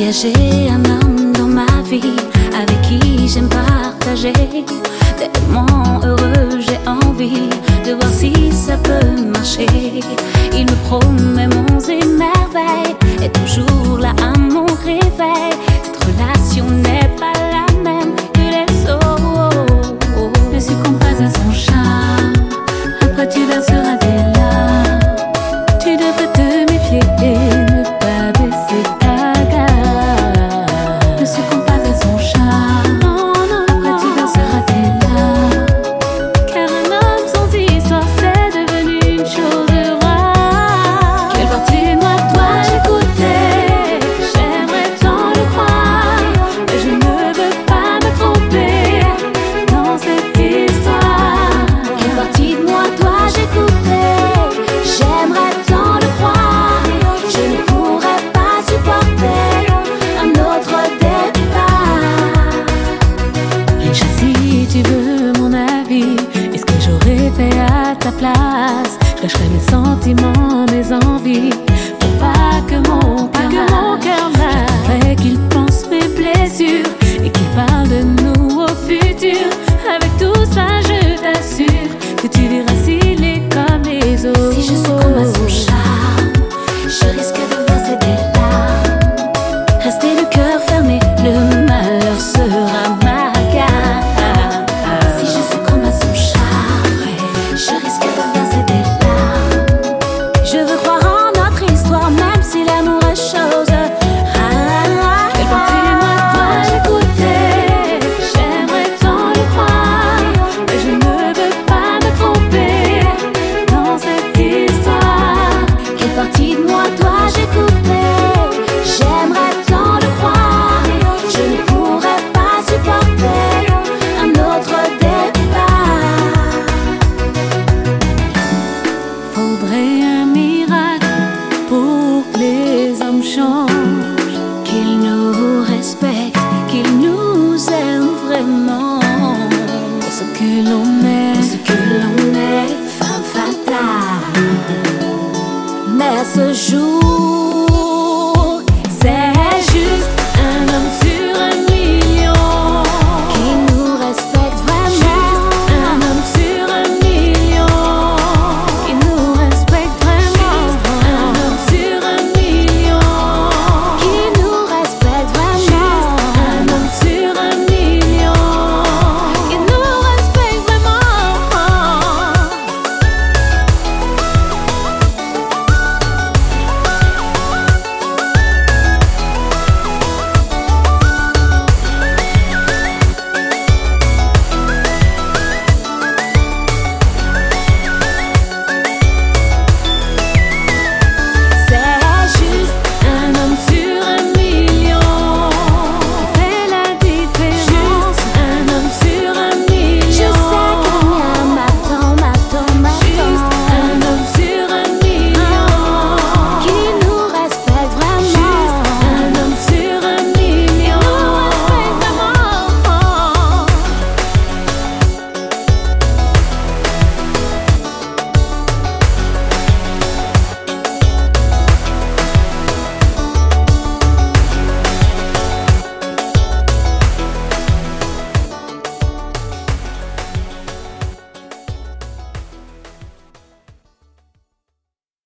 J'ai un homme dans ma vie avec qui j'aime partager. Tellement heureux, j'ai envie de voir si ça peut marcher. Il me promet monts et merveilles et toujours là à mon réveil. Cette relation n'est pas la même que les autres. Ne succombe pas à son charme, après tu verseras des larmes. Tu devrais te méfier et ne pas baisser ta garde. Ne succombe pas à son charme, après tu verseras tes larmes. Car un homme sans histoire c'est devenu une chose rare. Quelle partie de moi dois-je écouter? J'aimerais tant le croire, mais je ne veux pas me tromper dans cette histoire. Quelle partie de moi dois-je écouter? J'aimerais tant le croire, je ne pourrais pas supporter un autre départ. Richa, si tu veux mon avis, est-ce que j'aurais fait à ta place? Je cacherais mes sentiments, mes envies, pour pas que mon cœur meure. J'aimerais qu'il pense mes blessures et qu'il parle de nous au futur. Avec tout ça, je t'assure que tu verras s'il est comme les autres. Si je succombe à son charme, je risque de verser des larmes. Rester le cœur fermé, le malheur sera ma garde. Si je succombe à son charme, je risque de verser des larmes. Je veux croire en notre histoire, même si l'amour est chose rare. Quelle partie de moi dois-je écouter? J'aimerais tant le croire, mais je ne veux pas me tromper dans cette histoire. Quelle partie de moi dois-je écouter? J'aimerais tant le croire, je ne pourrais pas supporter un autre départ. Faudrait un miracle pour que les hommes changent, Qu'il nous respecte, qu'il nous aime vraiment. pour ce que l'on est. Ce que l'on est, femme fatale. Mais ce jour